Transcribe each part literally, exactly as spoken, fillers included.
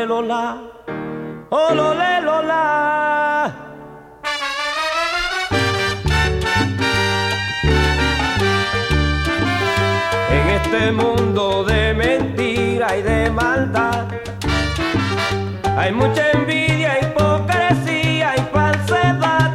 le, lola, oh, lo, le, lola. En este mundo de mentira y de maldad hay mucha envidia, hipocresía y falsedad.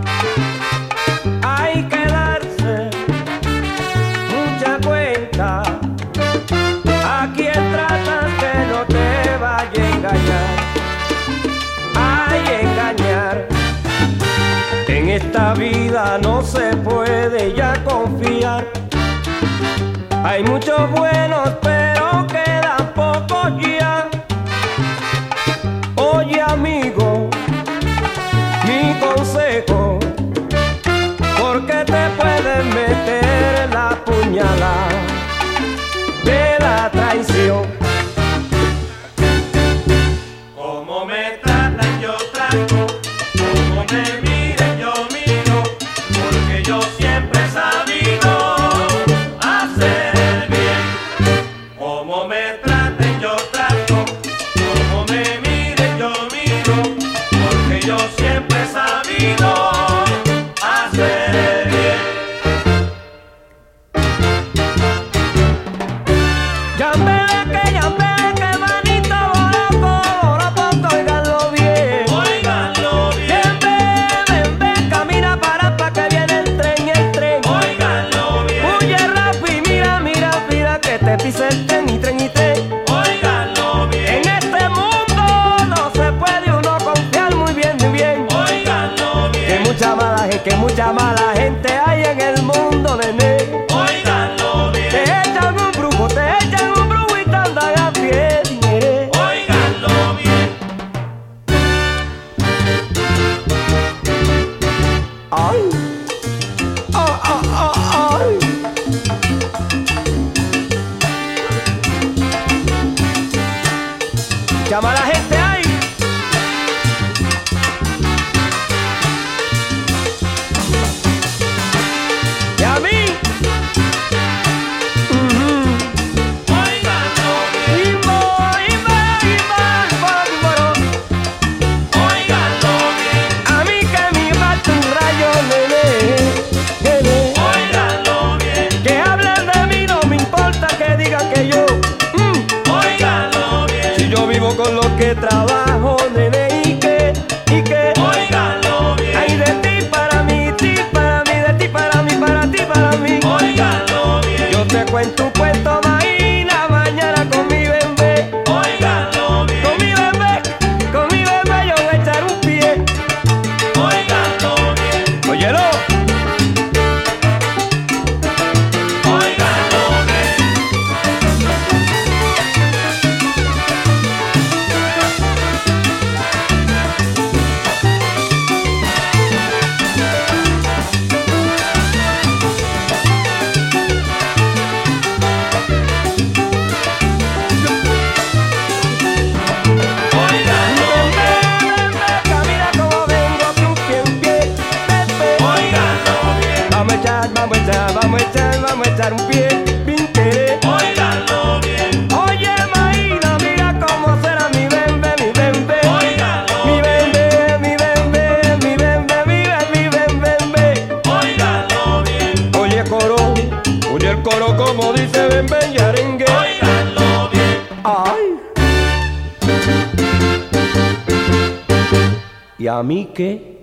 Hay que darse mucha cuenta a quien tratas que no te vaya a engañar. Hay engañar. En esta vida no se puede ya confiar. Hay muchos buenos, pero quedan pocos ya. Oye, amigo, mi consejo, porque te pueden meter la puñalada de la traición. Como me tratan yo trato, como me miren yo miro, porque yo siempre he sabido hacer el bien. Como me traten yo trato, como me miren yo miro, porque yo siempre he sabido hacer el bien. Yambeque, yambeque, manito boroco, boroco, oiganlo bien. Óiganlo bien, Ven, ven, ven, camina para pa' que viene el tren, el tren. óiganlo bien, Huye rápido y mira, mira, mira que te pisa el tren y tren y tren. óiganlo bien, En este mundo no se puede uno confiar muy bien, muy bien. óiganlo Que bien, mucha mala gente, que mucha mala gente hay en el mundo, nene. óiganlo Te bien, echan un brujo, te echan un brujo y te andan a pie, dinero. óiganlo bien. Ay, ah, ah, ah, ay. Llama a la gente ahí. Y a mí. Ujú. Óiganlo bien, Imbo, imbo, imbo, imbo, imbo. óiganlo bien, A mí que me mate un rayo, nene, nene. óiganlo bien, Que hablen de mí, no me importa que digan que yo mm, óiganlo bien, si yo vivo con lo que trabajo, nene, y que, y que óiganlo hay bien, de ti para mí, ti para mí, de ti para mí, para ti para mí. óiganlo bien, Yo te cuento un cuento mañana, mañana con mi bebé, óiganlo bien, con mi bebé, con mi bebé yo voy a echar un pie. óiganlo bien, Óyelo. óiganlo bien. Óiganlo bien, Camina como vengo, que un pie, un pie, pepe. óiganlo bien, Vamos a echar, vamos a echar, vamos a echar, vamos a echar un pie, pintere. óiganlo bien, Oye, Maína, mira cómo será mi bembe, mi bembe. óiganlo Mi bien, bembe, mi bembe, mi bembe, mi bembe, mi bembe, bembe. óiganlo bien, Oye, coro, oye el coro como dice bembe y arengue. óiganlo bien. Ay. ¿Y a mí qué?